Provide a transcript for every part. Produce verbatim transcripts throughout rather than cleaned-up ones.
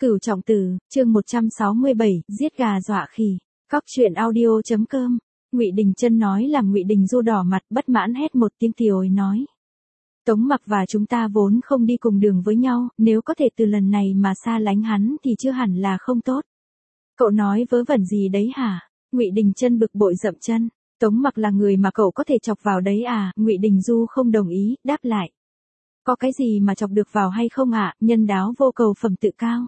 Cửu Trọng Tử, chương một trăm sáu mươi bảy, giết gà dọa khỉ. Cóc truyện audio.com. Ngụy Đình Chân nói làm Ngụy Đình Du đỏ mặt, bất mãn hét một tiếng thì ối nói: Tống Mặc và chúng ta vốn không đi cùng đường với nhau, nếu có thể từ lần này mà xa lánh hắn thì chưa hẳn là không tốt. Cậu nói vớ vẩn gì đấy hả? Ngụy Đình Chân bực bội dậm chân. Tống Mặc là người mà cậu có thể chọc vào đấy à? Ngụy Đình Du không đồng ý, đáp lại: Có cái gì mà chọc được vào hay không ạ? À? Nhân đáo vô cầu phẩm tự cao.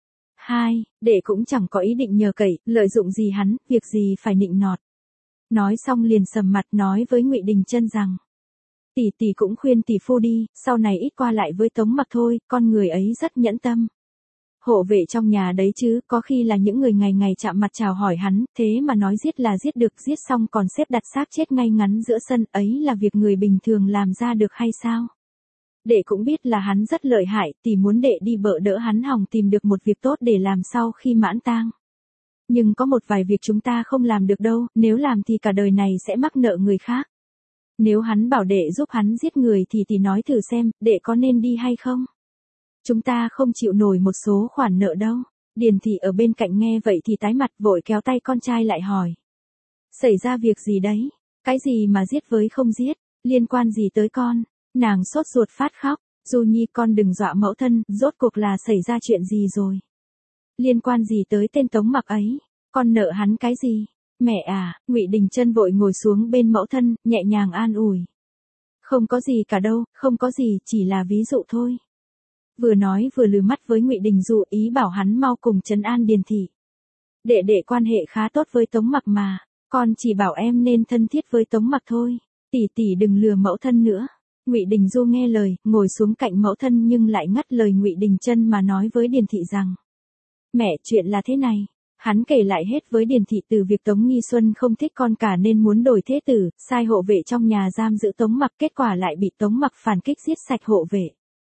Hai, đệ cũng chẳng có ý định nhờ cậy, lợi dụng gì hắn, việc gì phải nịnh nọt. Nói xong liền sầm mặt nói với Ngụy Đình Chân rằng: Tỷ tỷ cũng khuyên tỷ phu đi, sau này ít qua lại với Tống Mặc thôi, con người ấy rất nhẫn tâm. Hộ vệ trong nhà đấy chứ, có khi là những người ngày ngày chạm mặt chào hỏi hắn, thế mà nói giết là giết được, giết xong còn xếp đặt xác chết ngay ngắn giữa sân, ấy là việc người bình thường làm ra được hay sao? Đệ cũng biết là hắn rất lợi hại, tỷ muốn đệ đi bợ đỡ hắn hòng tìm được một việc tốt để làm sau khi mãn tang. Nhưng có một vài việc chúng ta không làm được đâu, nếu làm thì cả đời này sẽ mắc nợ người khác. Nếu hắn bảo đệ giúp hắn giết người thì tỷ nói thử xem, đệ có nên đi hay không? Chúng ta không chịu nổi một số khoản nợ đâu. Điền Thị ở bên cạnh nghe vậy thì tái mặt, vội kéo tay con trai lại hỏi: Xảy ra việc gì đấy? Cái gì mà giết với không giết? Liên quan gì tới con? Nàng sốt ruột phát khóc: Du Nhi, con đừng dọa mẫu thân, rốt cuộc là xảy ra chuyện gì rồi? Liên quan gì tới tên Tống Mặc ấy? Con nợ hắn cái gì? Mẹ à! Ngụy Đình Chân vội ngồi xuống bên mẫu thân, nhẹ nhàng an ủi: Không có gì cả đâu, không có gì, chỉ là ví dụ thôi. Vừa nói vừa lừ mắt với Ngụy Đình Du, ý bảo hắn mau cùng trấn an Điền Thị. Đệ đệ quan hệ khá tốt với Tống Mặc mà, con chỉ bảo em nên thân thiết với Tống Mặc thôi, tỷ tỷ đừng lừa mẫu thân nữa. Ngụy Đình Du nghe lời, ngồi xuống cạnh mẫu thân nhưng lại ngắt lời Ngụy Đình Chân mà nói với Điền Thị rằng: Mẹ, chuyện là thế này. Hắn kể lại hết với Điền Thị từ việc Tống Nghi Xuân không thích con cả nên muốn đổi thế tử, sai hộ vệ trong nhà giam giữ Tống Mặc, kết quả lại bị Tống Mặc phản kích giết sạch hộ vệ.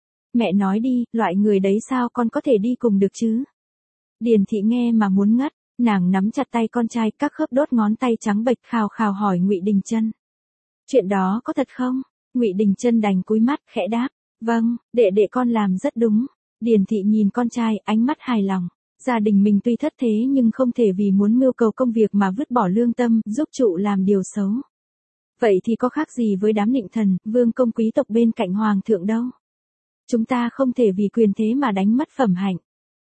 Mẹ nói đi, loại người đấy sao con có thể đi cùng được chứ? Điền Thị nghe mà muốn ngất, nàng nắm chặt tay con trai, các khớp đốt ngón tay trắng bệch, khào khào hỏi Ngụy Đình Chân: Chuyện đó có thật không? Ngụy Đình Chân đành cúi mắt, khẽ đáp: Vâng, đệ đệ con làm rất đúng. Điền Thị nhìn con trai, ánh mắt hài lòng. Gia đình mình tuy thất thế nhưng không thể vì muốn mưu cầu công việc mà vứt bỏ lương tâm, giúp trụ làm điều xấu. Vậy thì có khác gì với đám nịnh thần, vương công quý tộc bên cạnh hoàng thượng đâu. Chúng ta không thể vì quyền thế mà đánh mất phẩm hạnh.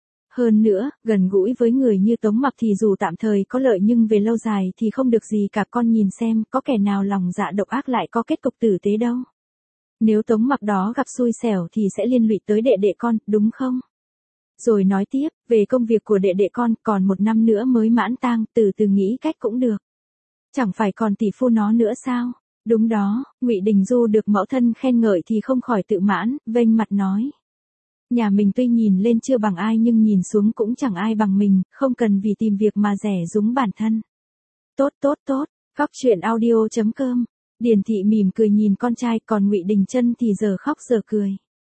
Hơn nữa, gần gũi với người như Tống Mặc thì dù tạm thời có lợi nhưng về lâu dài thì không được gì cả. Con nhìn xem, có kẻ nào lòng dạ độc ác lại có kết cục tử tế đâu. Nếu Tống Mặc đó gặp xui xẻo thì sẽ liên lụy tới đệ đệ con, đúng không? Rồi nói tiếp, về công việc của đệ đệ con, còn một năm nữa mới mãn tang, từ từ nghĩ cách cũng được. Chẳng phải còn tỷ phu nó nữa sao? Đúng đó. Ngụy Đình Du được mẫu thân khen ngợi thì không khỏi tự mãn, vênh mặt nói: Nhà mình tuy nhìn lên chưa bằng ai nhưng nhìn xuống cũng chẳng ai bằng mình, không cần vì tìm việc mà rẻ rúng bản thân. Tốt tốt tốt. Cóc truyện audio.com. Điền Thị mỉm cười nhìn con trai, còn Ngụy Đình Chân thì giờ khóc giờ cười.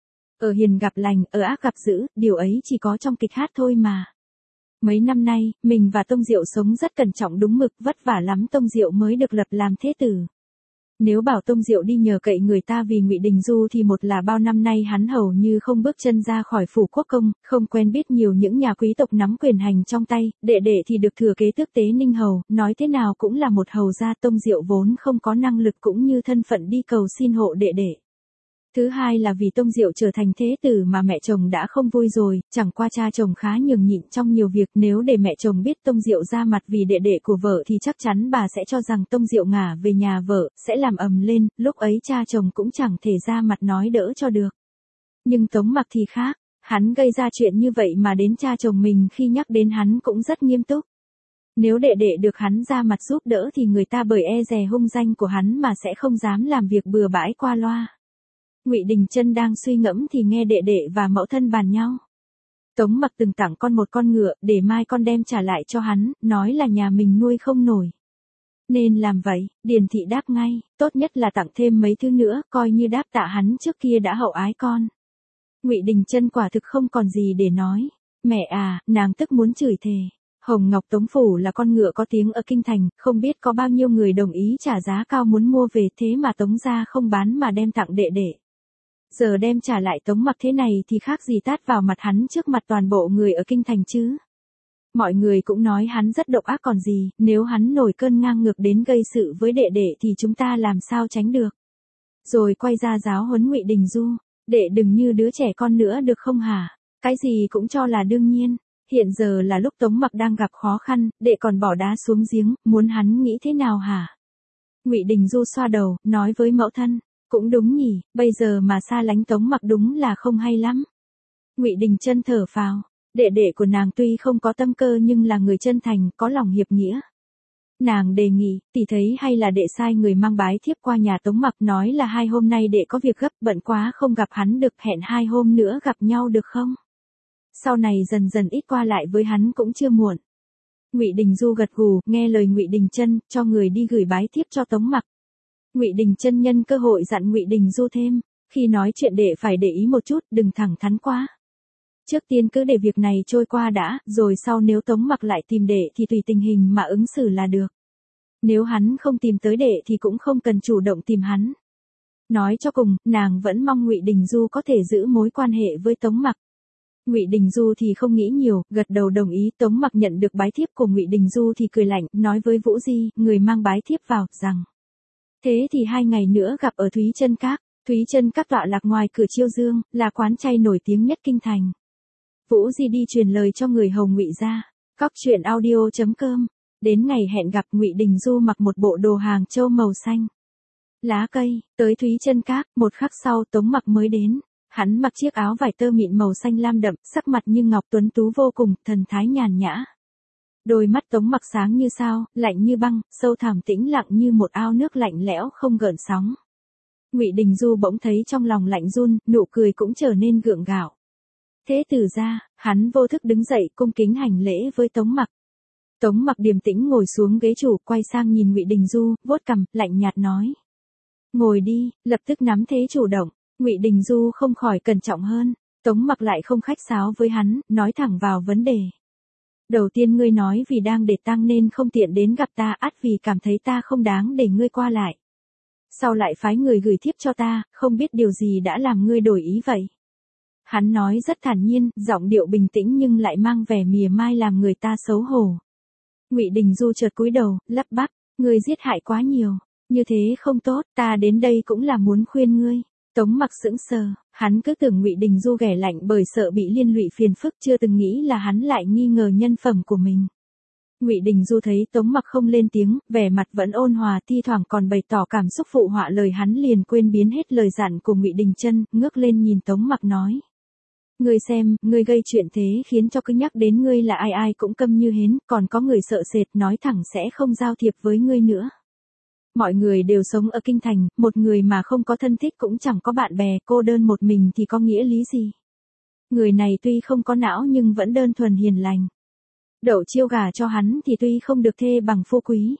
Ở hiền gặp lành, ở ác gặp dữ, điều ấy chỉ có trong kịch hát thôi mà. Mấy năm nay, mình và Tông Diệu sống rất cẩn trọng đúng mực, vất vả lắm Tông Diệu mới được lập làm thế tử. Nếu bảo Tông Diệu đi nhờ cậy người ta vì Ngụy Đình Du thì một là bao năm nay hắn hầu như không bước chân ra khỏi phủ quốc công, không quen biết nhiều những nhà quý tộc nắm quyền hành trong tay, đệ đệ thì được thừa kế tước tế Ninh hầu, nói thế nào cũng là một hầu gia. Tông Diệu vốn không có năng lực cũng như thân phận đi cầu xin hộ đệ đệ. Thứ hai là vì Tông Diệu trở thành thế tử mà mẹ chồng đã không vui rồi, chẳng qua cha chồng khá nhường nhịn trong nhiều việc, nếu để mẹ chồng biết Tông Diệu ra mặt vì đệ đệ của vợ thì chắc chắn bà sẽ cho rằng Tông Diệu ngả về nhà vợ, sẽ làm ầm lên, lúc ấy cha chồng cũng chẳng thể ra mặt nói đỡ cho được. Nhưng Tống Mặc thì khác, hắn gây ra chuyện như vậy mà đến cha chồng mình khi nhắc đến hắn cũng rất nghiêm túc. Nếu đệ đệ được hắn ra mặt giúp đỡ thì người ta bởi e dè hung danh của hắn mà sẽ không dám làm việc bừa bãi qua loa. Ngụy Đình Chân đang suy ngẫm thì nghe đệ đệ và mẫu thân bàn nhau. Tống Mặc từng tặng con một con ngựa, để mai con đem trả lại cho hắn, nói là nhà mình nuôi không nổi. Nên làm vậy. Điền Thị đáp ngay, tốt nhất là tặng thêm mấy thứ nữa, coi như đáp tạ hắn trước kia đã hậu ái con. Ngụy Đình Chân quả thực không còn gì để nói. Mẹ à, nàng tức muốn chửi thề. Hồng Ngọc Tống Phủ là con ngựa có tiếng ở kinh thành, không biết có bao nhiêu người đồng ý trả giá cao muốn mua về, thế mà Tống gia không bán mà đem tặng đệ đệ. Giờ đem trả lại Tống Mặc thế này thì khác gì tát vào mặt hắn trước mặt toàn bộ người ở kinh thành chứ. Mọi người cũng nói hắn rất độc ác còn gì, nếu hắn nổi cơn ngang ngược đến gây sự với đệ đệ thì chúng ta làm sao tránh được. Rồi quay ra giáo huấn Ngụy Đình Du, đệ đừng như đứa trẻ con nữa được không hả, cái gì cũng cho là đương nhiên. Hiện giờ là lúc Tống Mặc đang gặp khó khăn, đệ còn bỏ đá xuống giếng, muốn hắn nghĩ thế nào hả? Ngụy Đình Du xoa đầu, nói với mẫu thân, cũng đúng nhỉ, bây giờ mà xa lánh Tống Mặc đúng là không hay lắm. Ngụy Đình Chân thở phào, đệ đệ của nàng tuy không có tâm cơ nhưng là người chân thành, có lòng hiệp nghĩa. Nàng đề nghị, tỷ thấy hay là đệ sai người mang bái thiếp qua nhà Tống Mặc nói là hai hôm nay đệ có việc gấp bận quá không gặp hắn được, hẹn hai hôm nữa gặp nhau được không? Sau này dần dần ít qua lại với hắn cũng chưa muộn. Ngụy Đình Du gật gù, nghe lời Ngụy Đình Chân, cho người đi gửi bái thiếp cho Tống Mặc. Ngụy Đình Chân nhân cơ hội dặn Ngụy Đình Du thêm, khi nói chuyện đệ phải để ý một chút, đừng thẳng thắn quá. Trước tiên cứ để việc này trôi qua đã, rồi sau nếu Tống Mặc lại tìm đệ thì tùy tình hình mà ứng xử là được. Nếu hắn không tìm tới đệ thì cũng không cần chủ động tìm hắn. Nói cho cùng, nàng vẫn mong Ngụy Đình Du có thể giữ mối quan hệ với Tống Mặc. Ngụy Đình Du thì không nghĩ nhiều, gật đầu đồng ý. Tống Mặc nhận được bái thiếp của Ngụy Đình Du thì cười lạnh, nói với Vũ Di, người mang bái thiếp vào, rằng: thế thì hai ngày nữa gặp ở Thúy Trân Các. Thúy Trân Các tọa lạc ngoài cửa Chiêu Dương, là quán chay nổi tiếng nhất kinh thành. Vũ Di đi truyền lời cho người hầu Ngụy gia. Cóc truyện audio chấm com. Đến ngày hẹn gặp, Ngụy Đình Du mặc một bộ đồ Hàng Châu màu xanh lá cây, tới Thúy Trân Các. Một khắc sau Tống Mặc mới đến. Hắn mặc chiếc áo vải tơ mịn màu xanh lam đậm, sắc mặt như ngọc tuấn tú vô cùng, thần thái nhàn nhã. Đôi mắt Tống Mặc sáng như sao, lạnh như băng, sâu thẳm tĩnh lặng như một ao nước lạnh lẽo không gợn sóng. Ngụy Đình Du bỗng thấy trong lòng lạnh run, nụ cười cũng trở nên gượng gạo. Thế từ ra, hắn vô thức đứng dậy cung kính hành lễ với Tống Mặc. Tống Mặc điềm tĩnh ngồi xuống ghế chủ, quay sang nhìn Ngụy Đình Du, vuốt cằm, lạnh nhạt nói: ngồi đi, lập tức nắm thế chủ động. Ngụy Đình Du không khỏi cẩn trọng hơn. Tống Mặc lại không khách sáo với hắn, nói thẳng vào vấn đề. Đầu tiên ngươi nói vì đang để tang nên không tiện đến gặp ta, ắt vì cảm thấy ta không đáng để ngươi qua lại. Sau lại phái người gửi thiếp cho ta, không biết điều gì đã làm ngươi đổi ý vậy. Hắn nói rất thản nhiên, giọng điệu bình tĩnh nhưng lại mang vẻ mỉa mai làm người ta xấu hổ. Ngụy Đình Du chợt cúi đầu, lắp bắp, ngươi giết hại quá nhiều, như thế không tốt, ta đến đây cũng là muốn khuyên ngươi. Tống Mặc sững sờ, hắn cứ tưởng Ngụy Đình Du ghẻ lạnh bởi sợ bị liên lụy phiền phức, chưa từng nghĩ là hắn lại nghi ngờ nhân phẩm của mình. Ngụy Đình Du thấy Tống Mặc không lên tiếng, vẻ mặt vẫn ôn hòa, thi thoảng còn bày tỏ cảm xúc phụ họa lời hắn liền quên biến hết lời dặn của Ngụy Đình Chân, ngước lên nhìn Tống Mặc nói: ngươi xem, ngươi gây chuyện thế khiến cho cứ nhắc đến ngươi là ai ai cũng câm như hến, còn có người sợ sệt nói thẳng sẽ không giao thiệp với ngươi nữa. Mọi người đều sống ở kinh thành, một người mà không có thân thích cũng chẳng có bạn bè, cô đơn một mình thì có nghĩa lý gì. Người này tuy không có não nhưng vẫn đơn thuần hiền lành. Đậu chiêu gà cho hắn thì tuy không được thê bằng phú quý.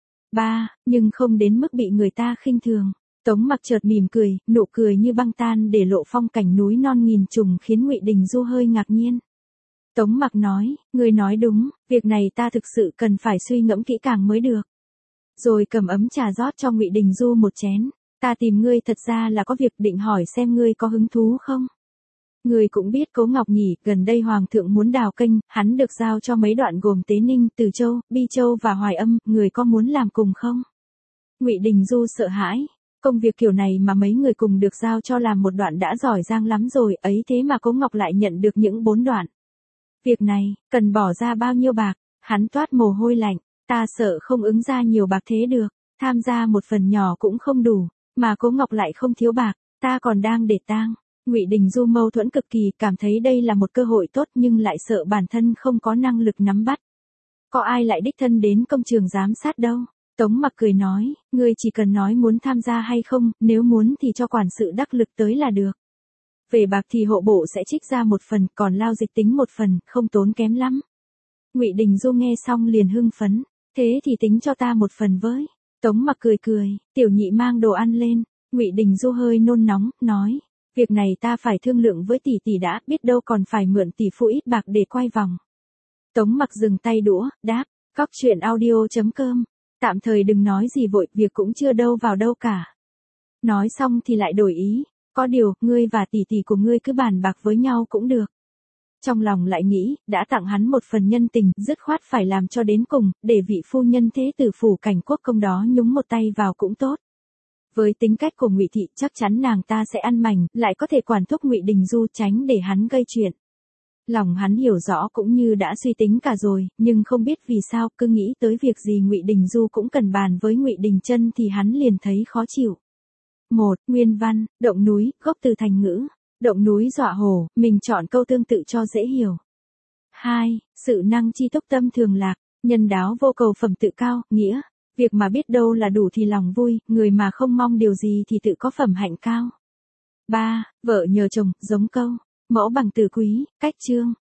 Ba, nhưng không đến mức bị người ta khinh thường. Tống Mặc chợt mỉm cười, nụ cười như băng tan để lộ phong cảnh núi non nghìn trùng khiến Ngụy Đình Du hơi ngạc nhiên. Tống Mặc nói, ngươi nói đúng, việc này ta thực sự cần phải suy ngẫm kỹ càng mới được. Rồi cầm ấm trà rót cho Ngụy Đình Du một chén. Ta tìm ngươi thật ra là có việc định hỏi xem ngươi có hứng thú không? Ngươi cũng biết Cố Ngọc nhỉ, gần đây Hoàng thượng muốn đào kênh, hắn được giao cho mấy đoạn gồm Tế Ninh, Từ Châu, Bi Châu và Hoài Âm, người có muốn làm cùng không? Ngụy Đình Du sợ hãi. Công việc kiểu này mà mấy người cùng được giao cho làm một đoạn đã giỏi giang lắm rồi, ấy thế mà Cố Ngọc lại nhận được những bốn đoạn. Việc này, cần bỏ ra bao nhiêu bạc? Hắn toát mồ hôi lạnh. Ta sợ không ứng ra nhiều bạc thế được, tham gia một phần nhỏ cũng không đủ, mà Cố Ngọc lại không thiếu bạc, ta còn đang để tang. Ngụy Đình Du mâu thuẫn cực kỳ, cảm thấy đây là một cơ hội tốt nhưng lại sợ bản thân không có năng lực nắm bắt. Có ai lại đích thân đến công trường giám sát đâu. Tống Mặc cười nói, ngươi chỉ cần nói muốn tham gia hay không, nếu muốn thì cho quản sự đắc lực tới là được. Về bạc thì hộ bộ sẽ trích ra một phần, còn lao dịch tính một phần, không tốn kém lắm. Ngụy Đình Du nghe xong liền hưng phấn, thế thì tính cho ta một phần với. Tống Mặc cười cười, tiểu nhị mang đồ ăn lên. Ngụy Đình Du hơi nôn nóng, nói, việc này ta phải thương lượng với tỷ tỷ đã, biết đâu còn phải mượn tỷ phu ít bạc để quay vòng. Tống Mặc dừng tay đũa, đáp, cóc truyện audio chấm com. Tạm thời đừng nói gì vội, việc cũng chưa đâu vào đâu cả. Nói xong thì lại đổi ý, Có điều, ngươi và tỷ tỷ của ngươi cứ bàn bạc với nhau cũng được. Trong lòng lại nghĩ, đã tặng hắn một phần nhân tình, dứt khoát phải làm cho đến cùng, để vị phu nhân thế tử phủ Cảnh Quốc Công đó nhúng một tay vào cũng tốt. Với tính cách của Ngụy Thị, chắc chắn nàng ta sẽ ăn mành, lại có thể quản thúc Ngụy Đình Du tránh để hắn gây chuyện. Lòng hắn hiểu rõ cũng như đã suy tính cả rồi, nhưng không biết vì sao, cứ nghĩ tới việc gì Ngụy Đình Du cũng cần bàn với Ngụy Đình Chân thì hắn liền thấy khó chịu. một. Nguyên văn, động núi, gốc từ thành ngữ. Động núi dọa hổ, mình chọn câu tương tự cho dễ hiểu. hai. Sự năng chi túc tâm thường lạc, nhân đáo vô cầu phẩm tự cao, nghĩa. Việc mà biết đâu là đủ thì lòng vui, người mà không mong điều gì thì tự có phẩm hạnh cao. ba. Vợ nhờ chồng, giống câu. Mẫu bằng từ quý, cách chương.